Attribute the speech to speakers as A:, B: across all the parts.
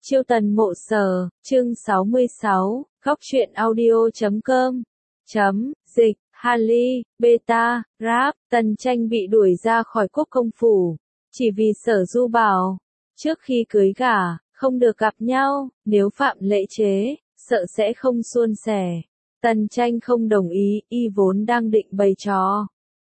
A: Chiêu tần mộ sở, chương 66, góc truyện audio.com. Dịch, Harley, Beta, Rap, Tần Tranh bị đuổi ra khỏi quốc công phủ. Chỉ vì Sở Du bảo, trước khi cưới gả, không được gặp nhau, nếu phạm lễ chế, sợ sẽ không suôn sẻ. Tần Tranh không đồng ý, y vốn đang định bày trò.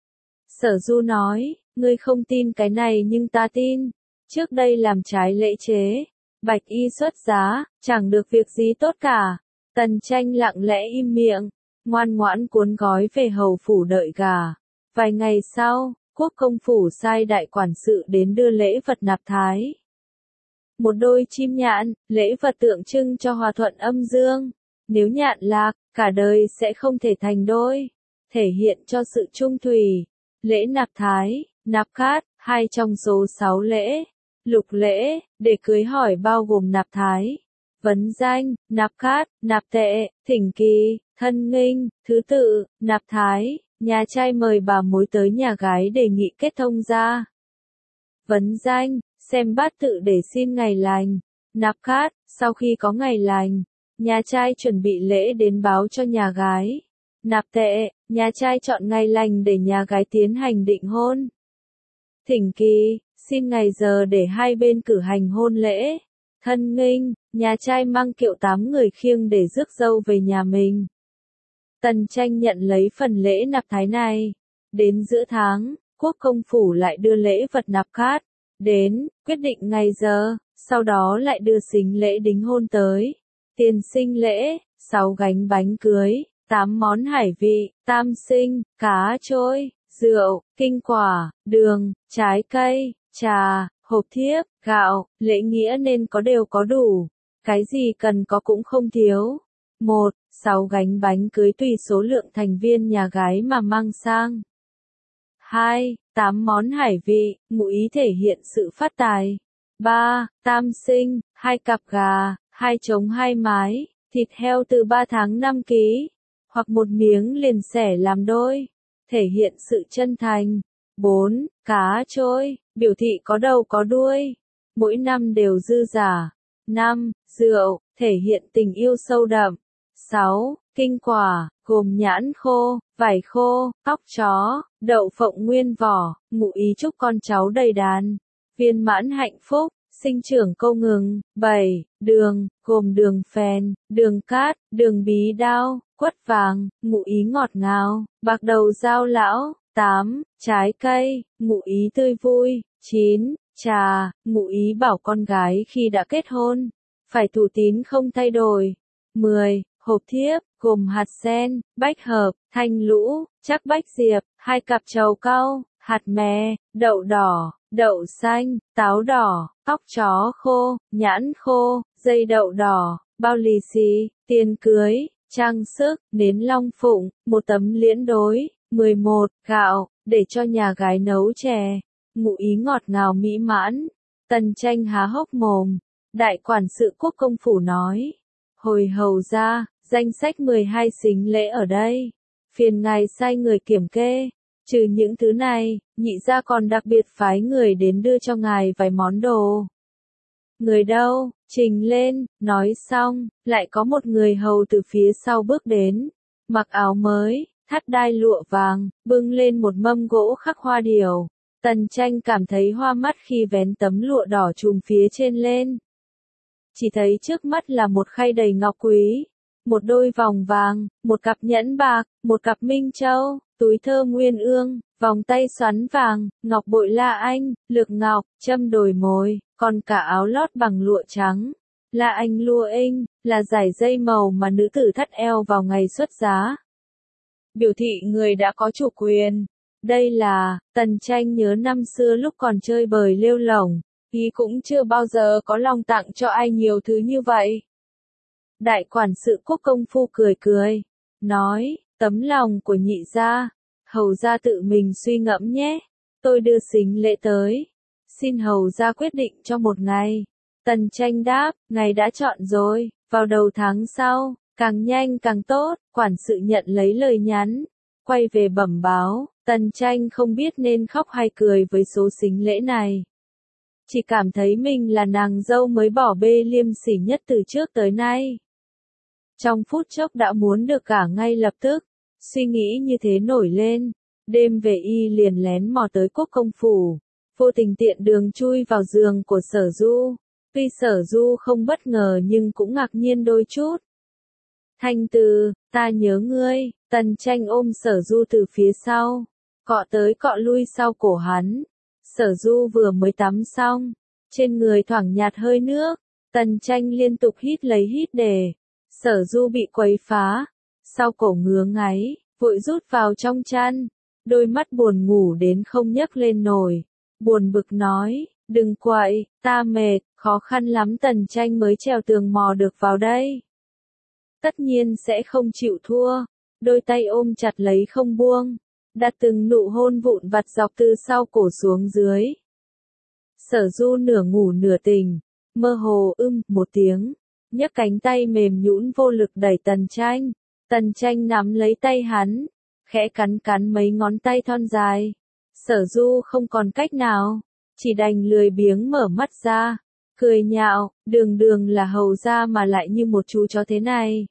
A: Sở Du nói, ngươi không tin cái này nhưng ta tin. Trước đây làm trái lễ chế, Bạch y xuất giá, chẳng được việc gì tốt cả. Tần Tranh lặng lẽ im miệng, ngoan ngoãn cuốn gói về hầu phủ đợi gả. Vài ngày sau, quốc công phủ sai đại quản sự đến đưa lễ vật nạp thái. Một đôi chim nhạn, lễ vật tượng trưng cho hòa thuận âm dương. Nếu nhạn lạc, cả đời sẽ không thể thành đôi. Thể hiện cho sự trung thủy. Lễ nạp thái, nạp cát, hai trong số 6 lễ. Lục lễ, để cưới hỏi bao gồm nạp thái, vấn danh, nạp cát, nạp tệ, thỉnh kỳ, thân nghinh, thứ tự, nạp thái, nhà trai mời bà mối tới nhà gái đề nghị kết thông gia. Vấn danh, xem bát tự để xin ngày lành. Nạp cát, sau khi có ngày lành, nhà trai chuẩn bị lễ đến báo cho nhà gái. Nạp tệ, nhà trai chọn ngày lành để nhà gái tiến hành định hôn. Thỉnh kỳ, xin ngày giờ để hai bên cử hành hôn lễ. Thân nghinh, nhà trai mang kiệu 8 người khiêng để rước dâu về nhà mình. Tần Tranh nhận lấy phần lễ nạp thái này. Đến giữa tháng, quốc công phủ lại đưa lễ vật nạp cát. Đến, quyết định ngày giờ, sau đó lại đưa sính lễ đính hôn tới. Tiền sinh lễ, 6 gánh bánh cưới, 8 món hải vị, tam sinh, cá trôi, rượu, kinh quả, đường, trái cây, trà, hộp thiếp, gạo, lễ nghĩa nên có đều có đủ. Cái gì cần có cũng không thiếu. 1. 6 gánh bánh cưới tùy số lượng thành viên nhà gái mà mang sang. 2. 8 món hải vị, ngụ ý thể hiện sự phát tài. 3. Tam sinh, 2 cặp gà, 2 trống 2 mái, thịt heo từ 3 tháng 5 ký, hoặc một miếng liền xẻ làm đôi, thể hiện sự chân thành. 4. Cá trôi, biểu thị có đầu có đuôi, mỗi năm đều dư giả. 5. Rượu, thể hiện tình yêu sâu đậm. 6. Kinh quả, gồm nhãn khô, vải khô, óc chó, đậu phộng nguyên vỏ, ngụ ý chúc con cháu đầy đàn, viên mãn hạnh phúc, sinh trưởng không ngừng. 7. Đường, gồm đường phèn, đường cát, đường bí đao, quất vàng, ngụ ý ngọt ngào, bạc đầu dao lão. 8. Trái cây, ngụ ý tươi vui. 9. Trà, ngụ ý bảo con gái khi đã kết hôn, phải thủ tín không thay đổi. 10. Hộp thiếp, gồm hạt sen, bách hợp, thanh lũ, chắc bách diệp, 2 cặp trầu cau, hạt mè, đậu đỏ, đậu xanh, táo đỏ, óc chó khô, nhãn khô, dây đậu đỏ, bao lì xì, tiền cưới, trang sức, nến long phụng, một tấm liễn đối. 11. Gạo, để cho nhà gái nấu chè, ngụ ý ngọt ngào mỹ mãn. Tần Tranh há hốc mồm. Đại quản sự quốc công phủ nói, hồi hầu ra, danh sách 12 sính lễ ở đây, phiền ngài sai người kiểm kê. Trừ những thứ này, nhị gia còn đặc biệt phái người đến đưa cho ngài vài món đồ. Người đâu, trình lên. Nói xong, lại có một người hầu từ phía sau bước đến, mặc áo mới, thắt đai lụa vàng, bưng lên một mâm gỗ khắc hoa điểu. Tần Tranh cảm thấy hoa mắt khi vén tấm lụa đỏ trùm phía trên lên. Chỉ thấy trước mắt là một khay đầy ngọc quý, một đôi vòng vàng, một cặp nhẫn bạc, một cặp minh châu, túi thơm nguyên ương, vòng tay xoắn vàng, ngọc bội la anh, lược ngọc, châm đồi mồi, còn cả áo lót bằng lụa trắng. La anh lụa inh, là dải dây màu mà nữ tử thắt eo vào ngày xuất giá, biểu thị người đã có chủ quyền. Đây là, Tần Tranh nhớ năm xưa lúc còn chơi bời lêu lổng, y cũng chưa bao giờ có lòng tặng cho ai nhiều thứ như vậy. Đại quản sự quốc công phu cười cười, nói, tấm lòng của nhị gia, hầu gia tự mình suy ngẫm nhé, tôi đưa sính lễ tới, xin hầu gia quyết định cho một ngày. Tần Tranh đáp, ngày đã chọn rồi, vào đầu tháng sau, càng nhanh càng tốt. Quản sự nhận lấy lời nhắn, quay về bẩm báo. Tần Tranh không biết nên khóc hay cười với số sính lễ này. chỉ cảm thấy mình là nàng dâu mới bỏ bê liêm sỉ nhất từ trước tới nay. Trong phút chốc đã muốn được cả ngay lập tức, suy nghĩ như thế nổi lên, đêm về y liền lén mò tới Quốc công phủ, vô tình tiện đường chui vào giường của Sở Du. Tuy Sở Du không bất ngờ nhưng cũng ngạc nhiên đôi chút. Thanh Từ, ta nhớ ngươi. Tần Tranh ôm Sở Du từ phía sau, cọ tới cọ lui sau cổ hắn. Sở Du vừa mới tắm xong, trên người thoảng nhạt hơi nước, Tần Tranh liên tục hít lấy hít để. Sở Du bị quấy phá, sau cổ ngứa ngáy, vội rút vào trong chăn, đôi mắt buồn ngủ đến không nhấc lên nổi, buồn bực nói, đừng quậy, ta mệt, khó khăn lắm Tần Tranh mới trèo tường mò được vào đây. Tất nhiên sẽ không chịu thua, đôi tay ôm chặt lấy không buông, đặt từng nụ hôn vụn vặt dọc từ sau cổ xuống dưới. Sở Du nửa ngủ nửa tỉnh, mơ hồ một tiếng, nhấc cánh tay mềm nhũn vô lực đẩy Tần Tranh. Tần Tranh nắm lấy tay hắn, khẽ cắn cắn mấy ngón tay thon dài. Sở Du không còn cách nào, chỉ đành lười biếng mở mắt ra, cười nhạo, đường là hầu gia mà lại như một chú chó thế này.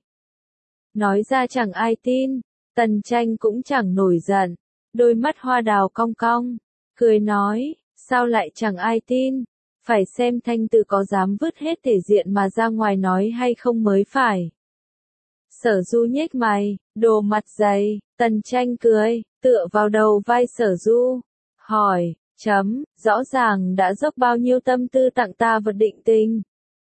A: Nói ra chẳng ai tin, Tần Tranh cũng chẳng nổi giận, đôi mắt hoa đào cong cong, cười nói, sao lại chẳng ai tin, phải xem Thanh Từ có dám vứt hết thể diện mà ra ngoài nói hay không mới phải. Sở Du nhếch mày, đồ mặt dày. Tần Tranh cười, tựa vào đầu vai Sở Du, hỏi, rõ ràng đã dốc bao nhiêu tâm tư tặng ta vật định tình.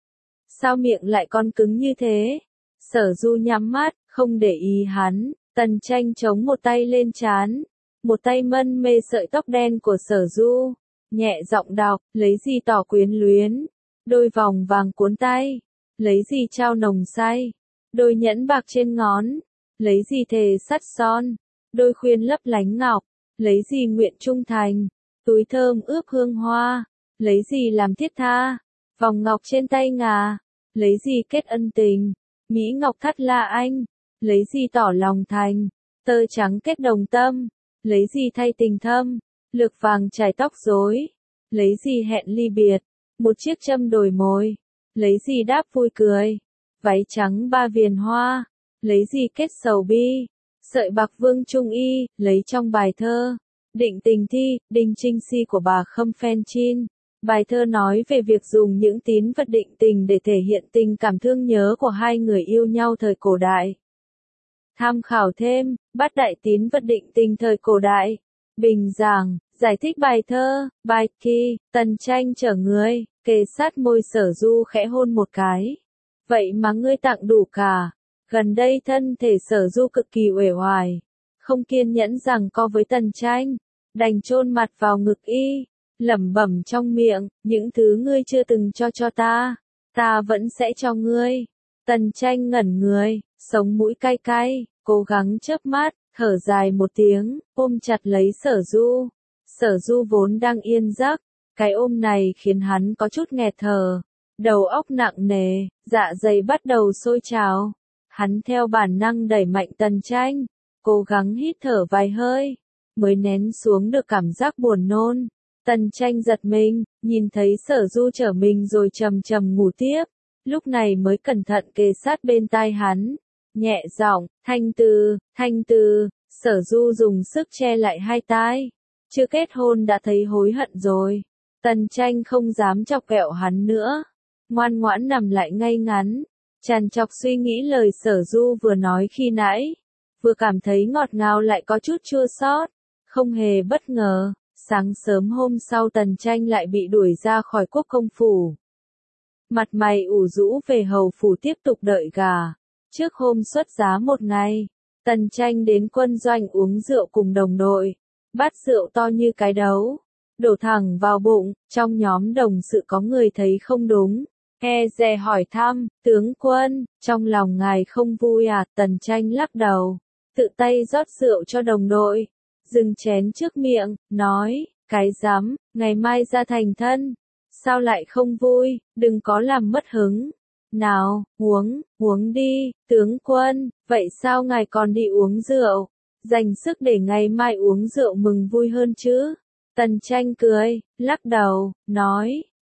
A: Sao miệng lại còn cứng như thế? Sở Du nhắm mắt, không để ý hắn. Tần Tranh chống một tay lên trán, một tay mân mê sợi tóc đen của Sở Du, nhẹ giọng đọc, lấy gì tỏ quyến luyến, đôi vòng vàng cuốn tay, lấy gì trao nồng say, đôi nhẫn bạc trên ngón, lấy gì thề sắt son, đôi khuyên lấp lánh ngọc, lấy gì nguyện trung thành, túi thơm ướp hương hoa, lấy gì làm thiết tha, vòng ngọc trên tay ngà, lấy gì kết ân tình, mỹ ngọc thắt la anh, lấy gì tỏ lòng thành, tơ trắng kết đồng tâm, lấy gì thay tình thâm, lược vàng trải tóc rối, lấy gì hẹn ly biệt, một chiếc châm đồi mồi, lấy gì đáp vui cười, váy trắng ba viền hoa, lấy gì kết sầu bi, sợi bạc vương trung y, lấy trong bài thơ, định tình thi, đinh trinh si của bà Khâm Phen Chin. Bài thơ nói về việc dùng những tín vật định tình để thể hiện tình cảm thương nhớ của hai người yêu nhau thời cổ đại. Tham khảo thêm, Bát đại tín vật định tình thời cổ đại. Bình giảng, giải thích bài thơ, bài kỳ, Tần Tranh chở người, kề sát môi Sở Du khẽ hôn một cái. Vậy mà ngươi tặng đủ cả. Gần đây thân thể Sở Du cực kỳ uể oải, không kiên nhẫn giằng co với Tần Tranh, đành chôn mặt vào ngực y, lẩm bẩm trong miệng, những thứ ngươi chưa từng cho ta vẫn sẽ cho ngươi. Tần Tranh ngẩn người, sống mũi cay cay, cố gắng chớp mắt, thở dài một tiếng, ôm chặt lấy Sở Du. Sở Du vốn đang yên giấc, cái ôm này khiến hắn có chút nghẹt thở, đầu óc nặng nề, dạ dày bắt đầu sôi trào. Hắn theo bản năng đẩy mạnh Tần Tranh, cố gắng hít thở vài hơi, mới nén xuống được cảm giác buồn nôn. Tần Tranh giật mình, nhìn thấy Sở Du chở mình rồi trầm trầm ngủ tiếp, lúc này mới cẩn thận kề sát bên tai hắn, nhẹ giọng, Thanh Từ, Sở Du dùng sức che lại hai tai, chưa kết hôn đã thấy hối hận rồi. Tần Tranh không dám chọc ghẹo hắn nữa, ngoan ngoãn nằm lại ngay ngắn, trằn trọc suy nghĩ lời Sở Du vừa nói khi nãy, vừa cảm thấy ngọt ngào lại có chút chua xót. Không hề bất ngờ, sáng sớm hôm sau Tần Tranh lại bị đuổi ra khỏi Quốc công phủ. Mặt mày ủ rũ về hầu phủ tiếp tục đợi gà. Trước hôm xuất giá một ngày, Tần Tranh đến quân doanh uống rượu cùng đồng đội. Bát rượu to như cái đấu, đổ thẳng vào bụng. Trong nhóm đồng sự có người thấy không đúng, e dè hỏi thăm, tướng quân, trong lòng ngài không vui à? Tần Tranh lắc đầu, tự tay rót rượu cho đồng đội, dừng chén trước miệng, nói, cái rắm, ngày mai ra thành thân, sao lại không vui, đừng có làm mất hứng. Nào, uống đi, tướng quân, vậy sao ngài còn đi uống rượu? Dành sức để ngày mai uống rượu mừng vui hơn chứ? Tần Tranh cười, lắc đầu, nói,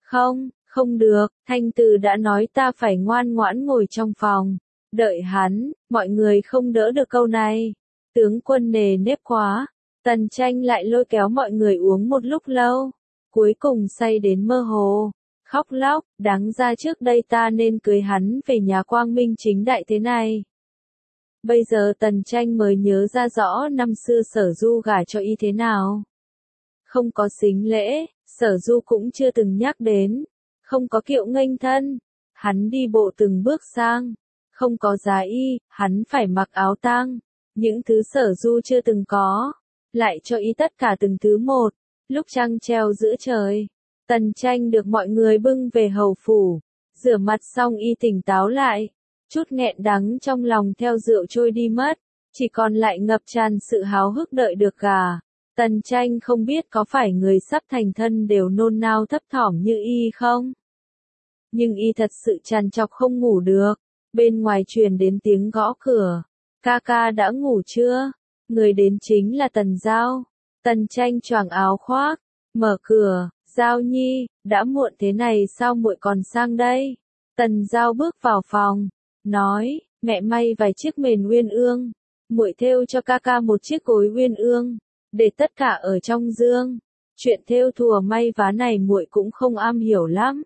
A: Không, không được, Thanh Từ đã nói ta phải ngoan ngoãn ngồi trong phòng. Đợi hắn, mọi người không đỡ được câu này. Tướng quân nề nếp quá. Tần Tranh lại lôi kéo mọi người uống một lúc lâu. Cuối cùng say đến mơ hồ. Khóc lóc, đáng ra trước đây ta nên cưới hắn về nhà quang minh chính đại thế này. Bây giờ Tần Tranh mới nhớ ra rõ năm xưa Sở Du gả cho y thế nào. Không có sính lễ, Sở Du cũng chưa từng nhắc đến. Không có kiệu nghênh thân, hắn đi bộ từng bước sang. Không có giá y, hắn phải mặc áo tang. Những thứ Sở Du chưa từng có, lại cho y tất cả từng thứ một. Lúc trăng treo giữa trời, Tần Tranh được mọi người bưng về hầu phủ. Rửa mặt xong y tỉnh táo lại. Chút nghẹn đắng trong lòng theo rượu trôi đi mất. Chỉ còn lại ngập tràn sự háo hức đợi được gà. Tần Tranh không biết có phải người sắp thành thân đều nôn nao thấp thỏm như y không? Nhưng y thật sự trằn trọc không ngủ được. Bên ngoài truyền đến tiếng gõ cửa. Ca ca đã ngủ chưa? Người đến chính là Tần Giao. Tần Tranh choàng áo khoác, mở cửa. Giao Nhi, đã muộn thế này sao muội còn sang đây? Tần Giao bước vào phòng, nói, mẹ may vài chiếc mền uyên ương. Muội thêu cho ca ca một chiếc gối uyên ương, để tất cả ở trong giường. Chuyện thêu thùa may vá này muội cũng không am hiểu lắm.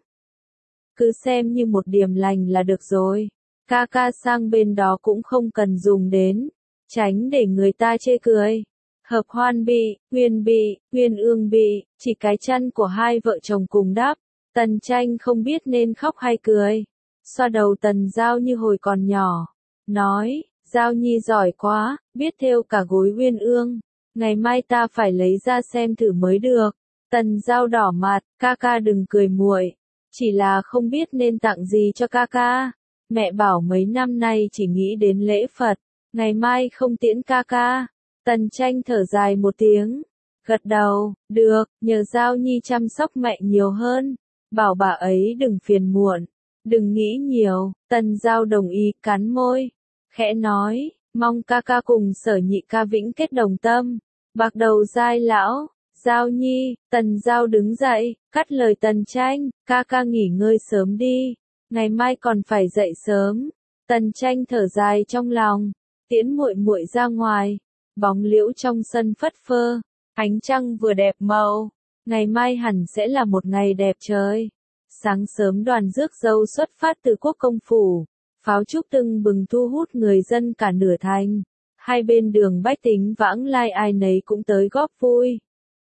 A: Cứ xem như một điểm lành là được rồi. Ca ca sang bên đó cũng không cần dùng đến, tránh để người ta chê cười. Hợp hoan bị, uyên ương bị, chỉ cái chăn của hai vợ chồng cùng đắp. Tần Tranh không biết nên khóc hay cười. Xoa đầu Tần Giao như hồi còn nhỏ. Nói, Giao Nhi giỏi quá, biết thêu cả gối uyên ương. Ngày mai ta phải lấy ra xem thử mới được. Tần Giao đỏ mặt, ca ca đừng cười muội. Chỉ là không biết nên tặng gì cho ca ca. Mẹ bảo mấy năm nay chỉ nghĩ đến lễ Phật. Ngày mai không tiễn ca ca. Tần Tranh thở dài một tiếng. Gật đầu, được, nhờ Giao Nhi chăm sóc mẹ nhiều hơn. Bảo bà ấy đừng phiền muộn. Đừng nghĩ nhiều. Tần Giao đồng ý cắn môi. Khẽ nói, mong ca ca cùng Sở nhị ca vĩnh kết đồng tâm. Bạc đầu dai lão. Giao Nhi, Tần Giao đứng dậy, cắt lời Tần Tranh, ca ca nghỉ ngơi sớm đi. Ngày mai còn phải dậy sớm. Tần Tranh thở dài trong lòng. Tiễn muội muội ra ngoài. Bóng liễu trong sân phất phơ. Ánh trăng vừa đẹp màu. Ngày mai hẳn sẽ là một ngày đẹp trời. Sáng sớm đoàn rước dâu xuất phát từ quốc công phủ. Pháo trúc tưng bừng thu hút người dân cả nửa thành. Hai bên đường bách tính vãng lai ai nấy cũng tới góp vui.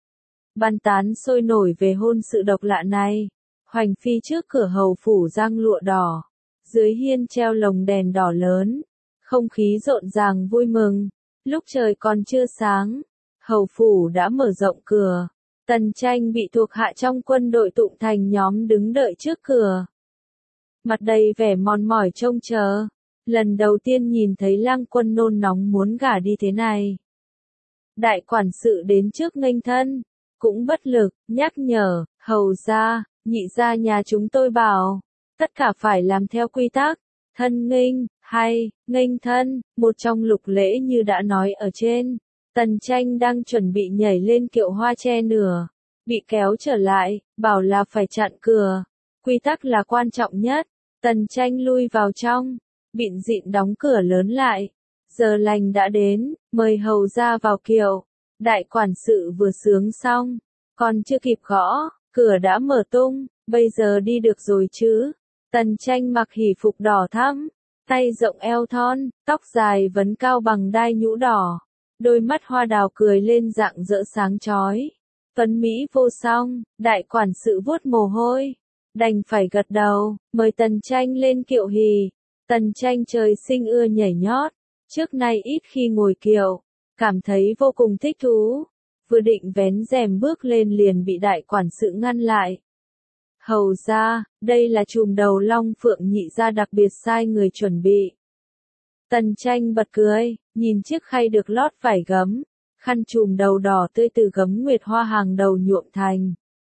A: Bàn tán sôi nổi về hôn sự độc lạ này. Hoành phi trước cửa hầu phủ giăng lụa đỏ. Dưới hiên treo lồng đèn đỏ lớn. Không khí rộn ràng vui mừng. Lúc trời còn chưa sáng, hầu phủ đã mở rộng cửa. Tần Tranh bị thuộc hạ trong quân đội tụng thành nhóm đứng đợi trước cửa. Mặt đầy vẻ mòn mỏi trông chờ. Lần đầu tiên nhìn thấy lang quân nôn nóng muốn gả đi thế này. Đại quản sự đến trước nghênh thân. Cũng bất lực, nhắc nhở, hầu gia, nhị gia nhà chúng tôi bảo. Tất cả phải làm theo quy tắc. Thân nghênh, hay, nghênh thân, một trong lục lễ như đã nói ở trên. Tần Tranh đang chuẩn bị nhảy lên kiệu hoa che nửa. Bị kéo trở lại, bảo là phải chặn cửa. Quy tắc là quan trọng nhất. Tần Tranh lui vào trong. Bịn dịn đóng cửa lớn lại. Giờ lành đã đến, mời hầu ra vào kiệu. Đại quản sự vừa sướng xong. Còn chưa kịp gõ, cửa đã mở tung. Bây giờ đi được rồi chứ. Tần Tranh mặc hỷ phục đỏ thắm. Tay rộng eo thon, tóc dài vấn cao bằng đai nhũ đỏ. Đôi mắt hoa đào cười lên rạng rỡ sáng chói. Tuấn Mỹ vô song, đại quản sự vuốt mồ hôi. Đành phải gật đầu, mời Tần Tranh lên kiệu hì. Tần Tranh trời sinh ưa nhảy nhót. Trước nay ít khi ngồi kiệu. Cảm thấy vô cùng thích thú. Vừa định vén rèm bước lên liền bị đại quản sự ngăn lại. Hầu ra, đây là chùm đầu long phượng nhị gia đặc biệt sai người chuẩn bị. Tần Tranh bật cười, nhìn chiếc khay được lót vải gấm, khăn chùm đầu đỏ tươi từ gấm nguyệt hoa hàng đầu nhuộm thành.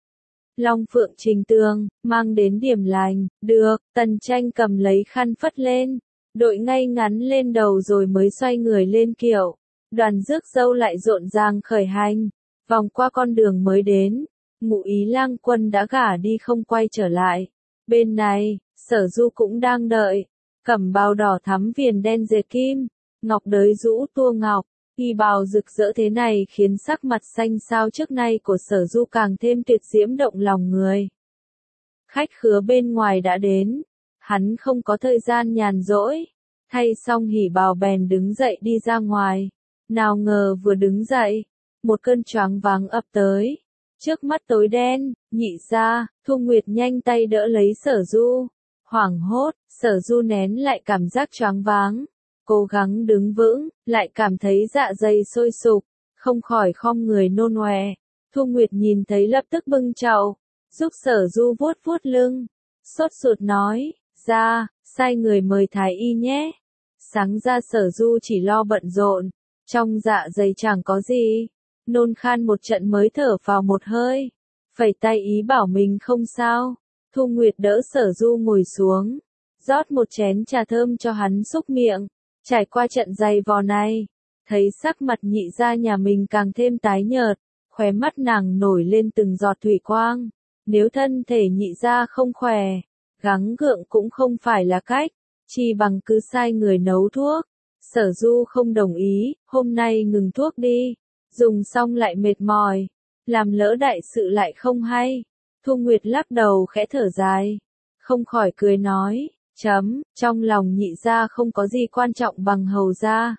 A: Long phượng trình tường, mang đến điểm lành, được, Tần Tranh cầm lấy khăn phất lên, đội ngay ngắn lên đầu rồi mới xoay người lên kiệu. Đoàn rước dâu lại rộn ràng khởi hành, vòng qua con đường mới đến. Ngụ Ý Lang Quân đã gả đi không quay trở lại. Bên này, Sở Du cũng đang đợi. Cẩm bào đỏ thắm viền đen dệt kim, ngọc đới rũ tua ngọc, y bào rực rỡ thế này khiến sắc mặt xanh xao trước nay của Sở Du càng thêm tuyệt diễm động lòng người. Khách khứa bên ngoài đã đến, hắn không có thời gian nhàn rỗi, thay xong hỉ bào bèn đứng dậy đi ra ngoài. Nào ngờ vừa đứng dậy, một cơn choáng váng ập tới. Trước mắt tối đen, Nhị gia, Thu Nguyệt nhanh tay đỡ lấy Sở Du. Hoảng hốt, Sở Du nén lại cảm giác choáng váng, cố gắng đứng vững, lại cảm thấy dạ dày sôi sục, không khỏi khom người nôn ọe. Thu Nguyệt nhìn thấy lập tức bưng chậu, giúp Sở Du vuốt vuốt lưng, sốt ruột nói, ra, sai người mời thái y nhé. Sáng ra Sở Du chỉ lo bận rộn, trong dạ dày chẳng có gì, nôn khan một trận mới thở vào một hơi, phẩy tay ý bảo mình không sao. Thu Nguyệt đỡ Sở Du ngồi xuống, rót một chén trà thơm cho hắn xúc miệng. Trải qua trận dày vò này, thấy sắc mặt Nhị gia nhà mình càng thêm tái nhợt, khóe mắt nàng nổi lên từng giọt thủy quang. Nếu thân thể Nhị gia không khỏe, gắng gượng cũng không phải là cách, chi bằng cứ sai người nấu thuốc. Sở Du không đồng ý, hôm nay ngừng thuốc đi, dùng xong lại mệt mỏi, làm lỡ đại sự lại không hay. Thu Nguyệt lắc đầu khẽ thở dài, không khỏi cười nói, trong lòng Nhị gia không có gì quan trọng bằng hầu gia.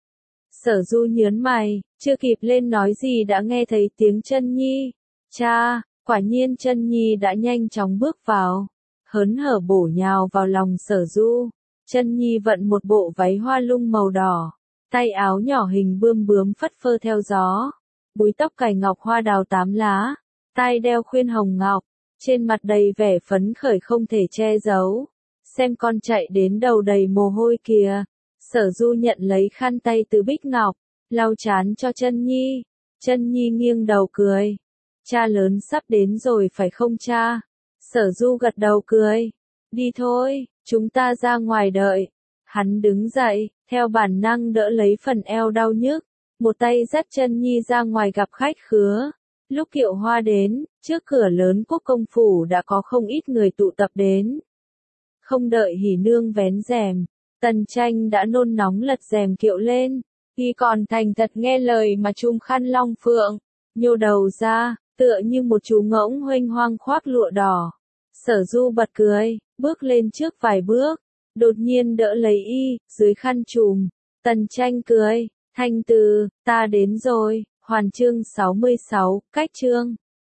A: Sở Du nhớn mày, chưa kịp lên nói gì đã nghe thấy tiếng Chân Nhi. Cha, quả nhiên Chân Nhi đã nhanh chóng bước vào, hớn hở bổ nhào vào lòng Sở Du. Chân Nhi vận một bộ váy hoa lung màu đỏ, tay áo nhỏ hình bươm bướm phất phơ theo gió, búi tóc cài ngọc hoa đào 8 lá, tai đeo khuyên hồng ngọc, trên mặt đầy vẻ phấn khởi không thể che giấu. Xem con chạy đến đầu đầy mồ hôi kìa. Sở Du nhận lấy khăn tay từ Bích Ngọc, lau trán cho Chân Nhi. Chân Nhi nghiêng đầu cười. Cha lớn sắp đến rồi phải không cha? Sở Du gật đầu cười. Đi thôi, chúng ta ra ngoài đợi. Hắn đứng dậy, theo bản năng đỡ lấy phần eo đau nhức, một tay dắt Chân Nhi ra ngoài gặp khách khứa. Lúc kiệu hoa đến, trước cửa lớn Quốc công phủ đã có không ít người tụ tập đến. Không đợi hỉ nương vén rèm, Tần Tranh đã nôn nóng lật rèm kiệu lên, y còn thành thật nghe lời mà trùm khăn long phượng, nhô đầu ra, tựa như một chú ngỗng huênh hoang khoác lụa đỏ. Sở Du bật cười, bước lên trước vài bước, đột nhiên đỡ lấy y, dưới khăn trùm. Tần Tranh cười, Thanh Từ, ta đến rồi. Hoàn chương 66, cách chương.